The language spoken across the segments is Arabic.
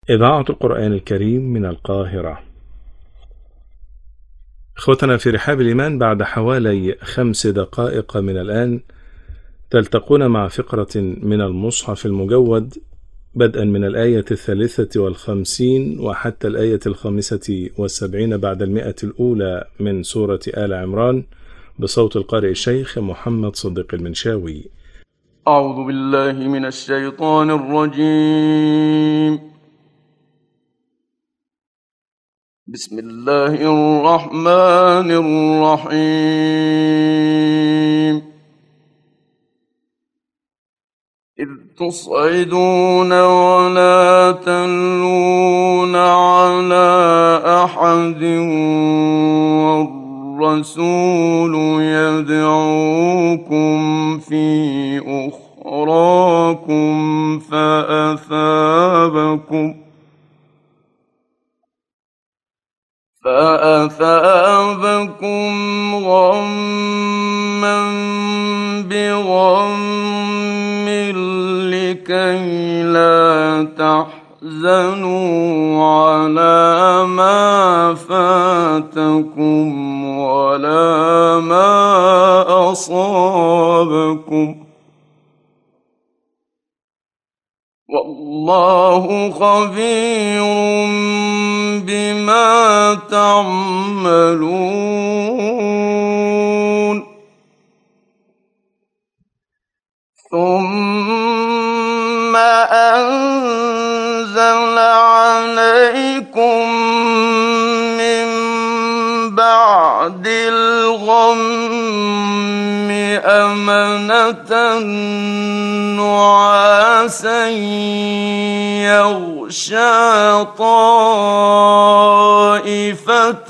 إذاعة القرآن الكريم من القاهرة. إخوتنا في رحاب الإيمان، بعد حوالي 5 دقائق من الآن تلتقون مع فقرة من المصحف المجود، بدءا من الآية 53 وحتى الآية 75 بعد 100 الأولى من سورة آل عمران، بصوت القارئ الشيخ محمد صديق المنشاوي. أعوذ بالله من الشيطان الرجيم. بسم الله الرحمن الرحيم. إذ تصعدون ولا تلون على أحد والرسول يدعوكم في أخراكم فأثابكم غما بغم لكي لا تحزنوا على ما فاتكم ولا ما أصابكم، والله خبير بما تعملون. ثم أنزل عليكم من بعد الغم أمنة نعاسا يغشى طائفة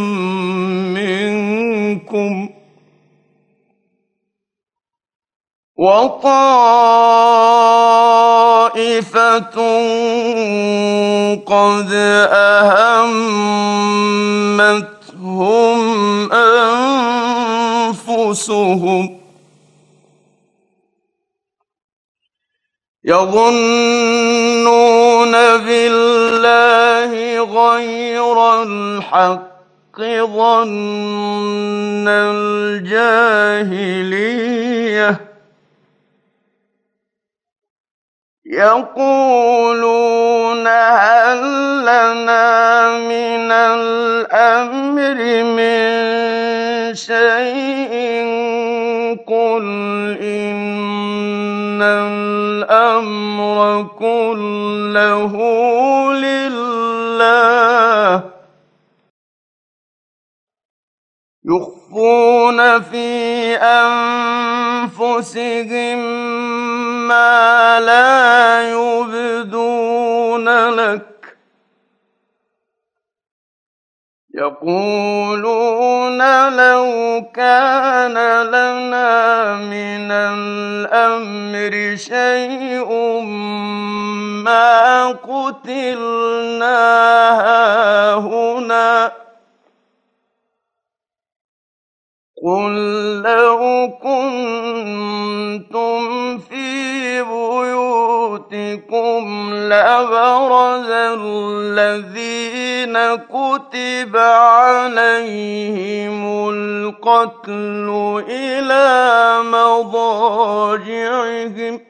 منكم وطائفة قد أهمتهم أنفسهم يظنون بالله غير الحق ظن الجاهلية، يقولون هل لنا من الأمر من شيء قل إن الأمر كله لله، يخفون في أنفسهم ما لا يبدون لك، يقولون لو كان لنا من الأمر شيء ما قتلنا هاهنا، قل لو كنتم في بيوتكم لبرز الذين كتب عليهم القتل إلى مضاجعهم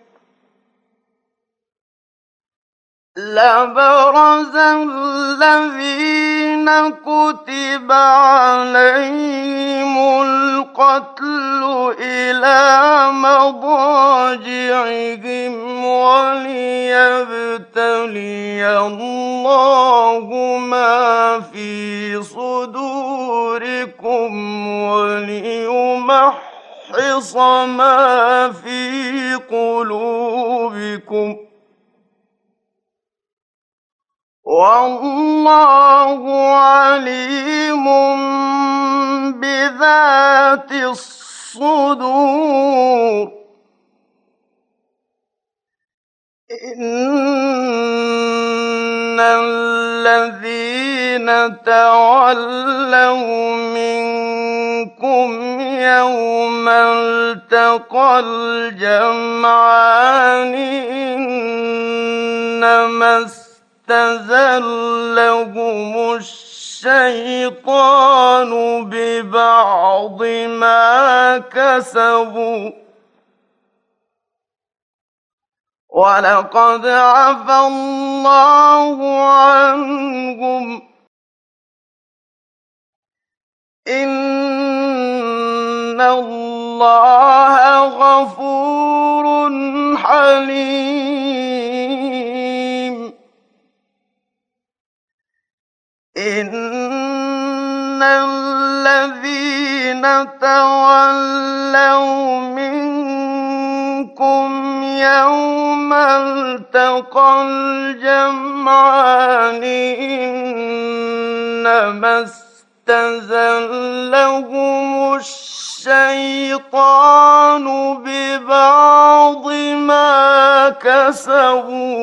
وليبتلي الله ما في صدوركم وليمحص ما في قلوبكم، والله عليم بذات الصدور. إن الذين تولوا منكم يوم التقى الجمعان إنما استزلهم الشيطان ببعض ما كسبوا ولقد عفى الله عنهم إن الله غفور حليم إن الذين تولوا منكم يوم التقى الجمعان إنما استزلهم الشيطان ببعض ما كسبوا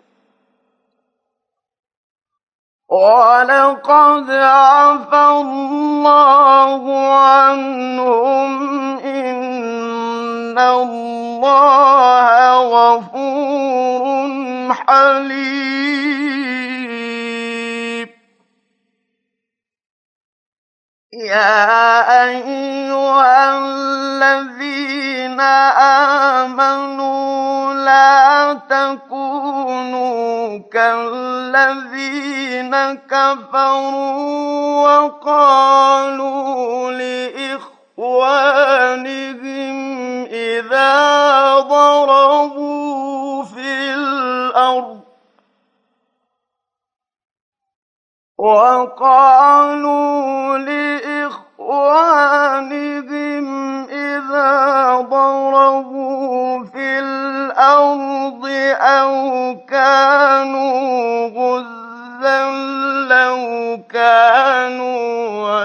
ولقد عفى الله عنهم إن الله غفور حليم يا أيها الذين آمنوا لا تكونوا كالذين كفروا وقالوا لإخوانهم إذا ضربوا في الأرض أو كانوا غزا لو كانوا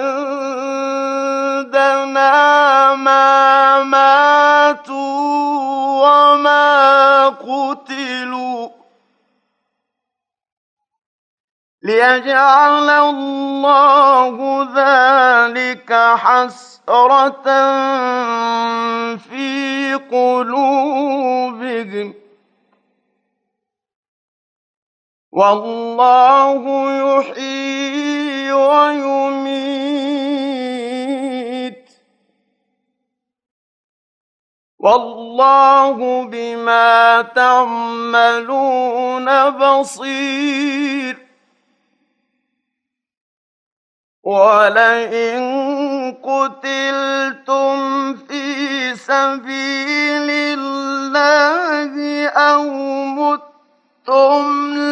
عندنا ما ماتوا وما قتلوا ليجعل الله ذلك حسرة في قلوبهم والله يحيي ويميت والله بما تعملون بصير ولئن قتلتم في سبيل الله أو متم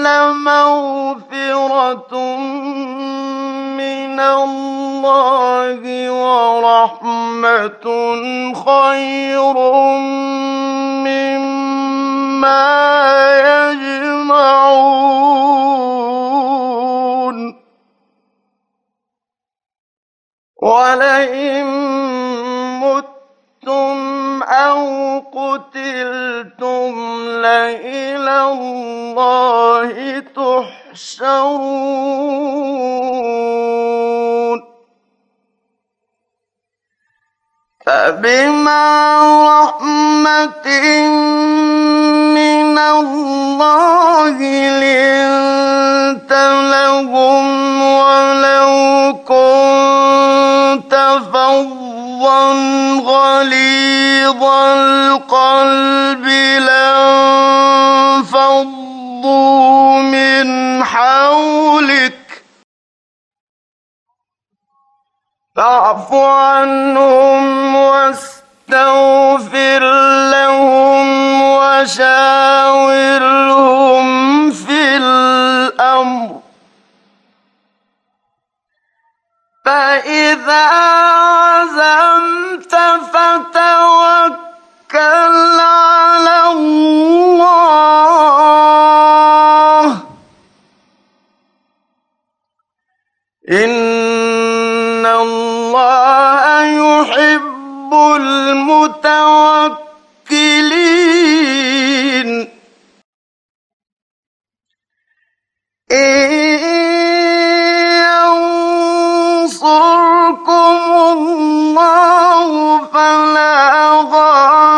لمغفرة من الله ورحمة خير مما يجمعون ولئن متم أو قتلتم لإلى الله تحشرون فبما رحمة من الله لنت لهم ولو كنت فظا غليظ القلب لانفضوا من حولك فاعف عنهم واستغفر لهم وشاورهم في الأمر فإذا عزمت فتوكل على الله إن الله يحب المتوكلين إن ينصركم الله فلا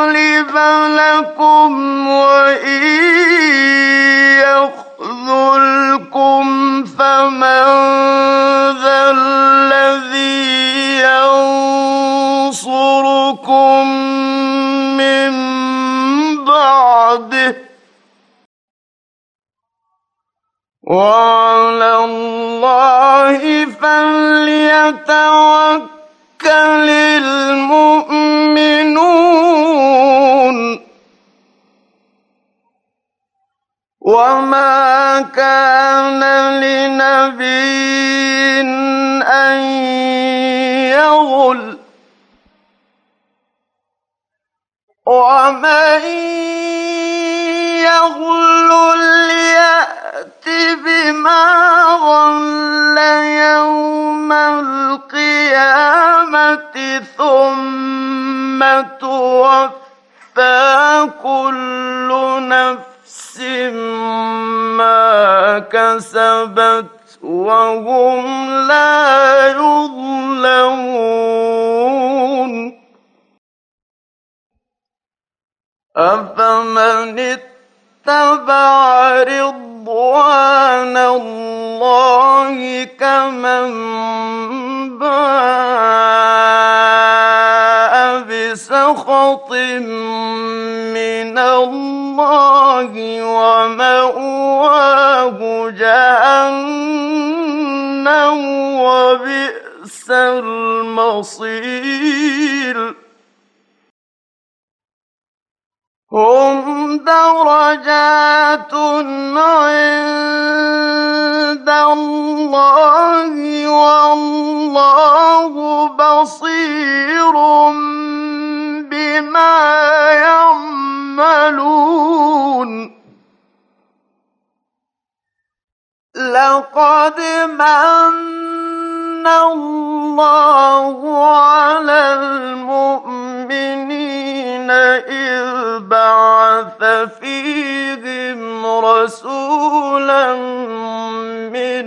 غالب لكم وإن يخذل وعلى الله فليتوكل المؤمنون وما كان لنبي أن يغل ومن يغل ليأت بما غل يوم القيامة ثم توفى كل نفس ما كسبت وهم لا يظلمون أفمن اتبع رضوان الله كمن باء بسخط من الله ومأواه جهنم وبئس المصير هم درجات عند الله والله بصير بما يعملون لقد من الله على المؤمنين إذ بعث فيهم رسولا من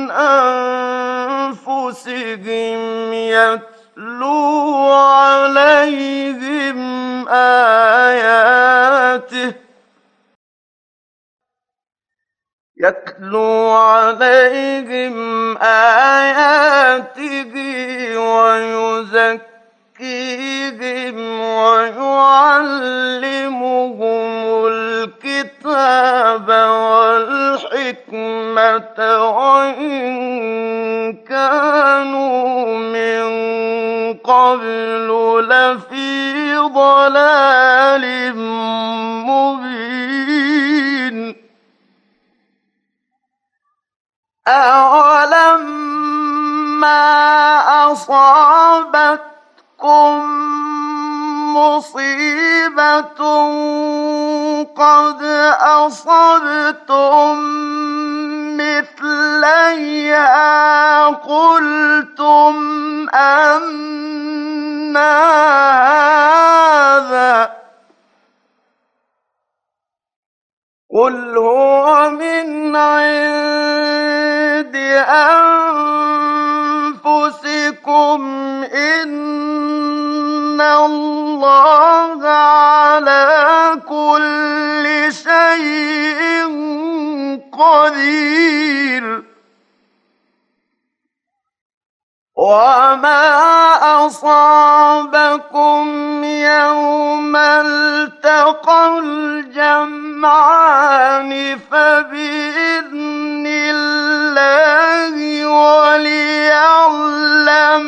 أنفسهم يتلو عليهم آياته ويزكيهم ويعلمهم الكتاب والحكمة وإن كانوا من قبل لفي ضلال مبين أولما أصابتكم مصيبة قد أصبتم مثليها قلتم أنى هذا قل هو من عند أنفسكم إن الله على كل شيء قدير وما أصابكم يوم التقى الجمعان فبإذن الله وليعلم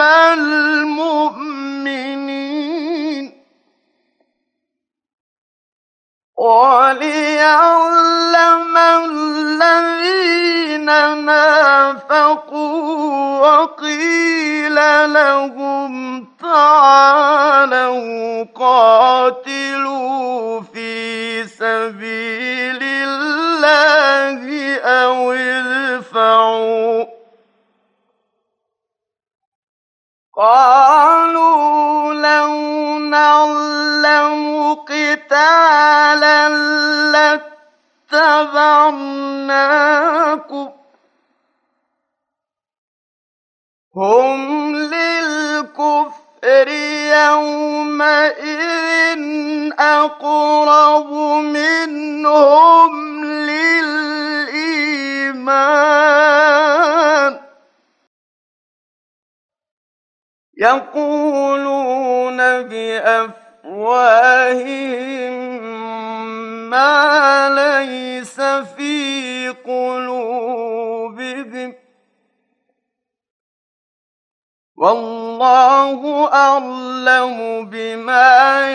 الذين نافقوا وقيل لهم تعالوا قاتلوا في سبيل الله أو ادفعوا قالوا لو نعلم قتالا لاتبعناكم هم للكفر يومئذ أقرب منهم للإيمان يقولون بأفواههم ما ليس في قلوبهم والله أعلم بما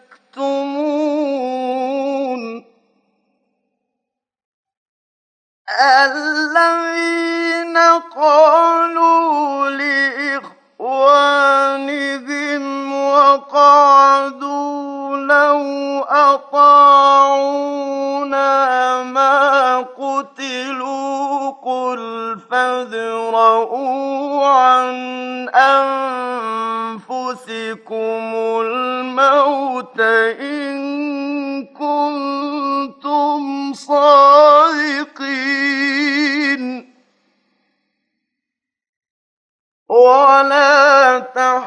يكتمون. الذين قالوا لإخوانهم وقعدوا لو أطاعونا ما قتلوا قل فادرءوا عن أنفسكم الموت إن كنتم صادقين. ولا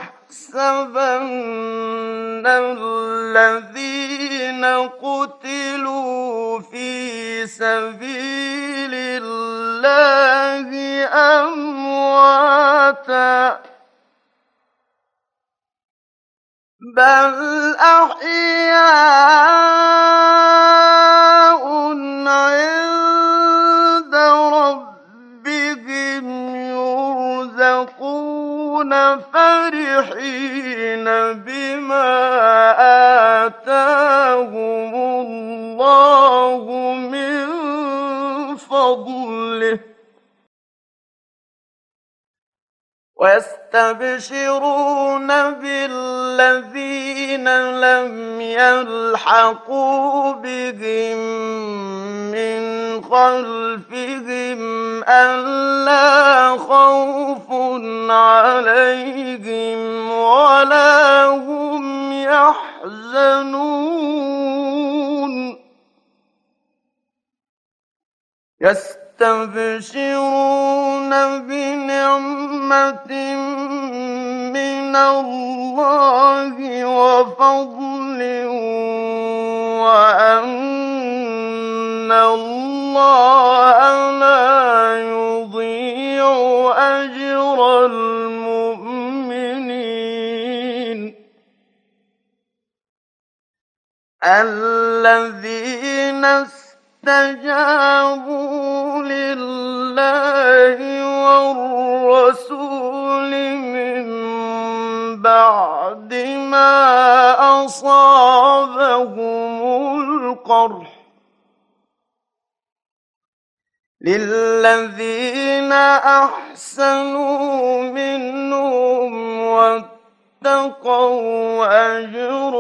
تحسبن الذين قتلوا في سبيل الله أمواتا بل أحياء عند ربهم يرزقون فرحين بما آتاهم الله من فضله ويستبشرون بالذين لم يلحقوا بهم من خلفهم ألا خوف عليهم ولا هم يحزنون. يستبشرون بنعمة من الله وفضل وأن الله لا يضيع أجر المؤمنين. الذين استجابوا لله والرسول من بعد ما أصابهم القرح للذين أحسنوا منهم واتقوا أجر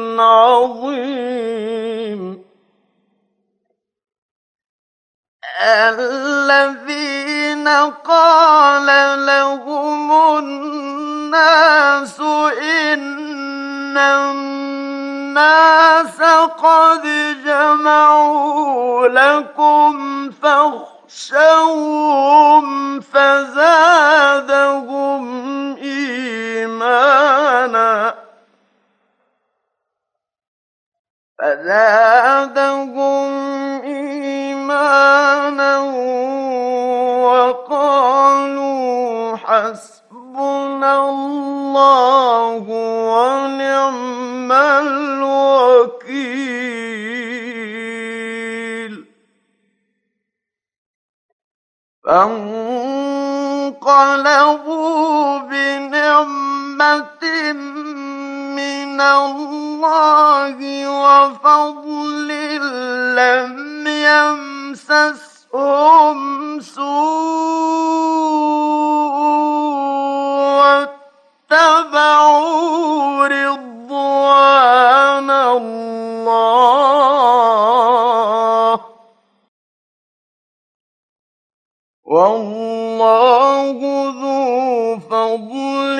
عظيم. الذين قال لهم الناس إن الناس قد جمعوا لكم فاخشوهم فزادهم إيمانا وقالوا حسبنا الله ونعم الوكيل. فانقلبوا بنعمة من الله وفضل لم يمسسهم سوء واتبعوا رضوان الله والله ذو فضل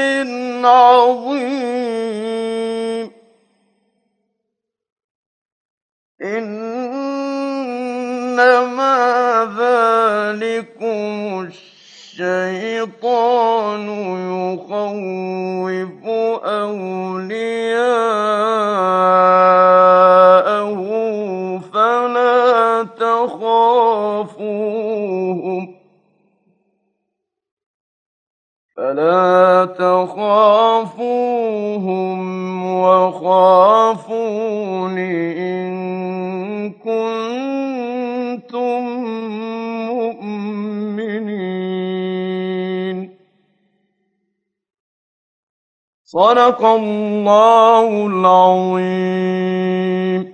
عظيم. إنما ذلكم الشيطان يخوف أولياءه فلا تخافوهم وخافون إن كنتم مؤمنين. صدق الله العظيم.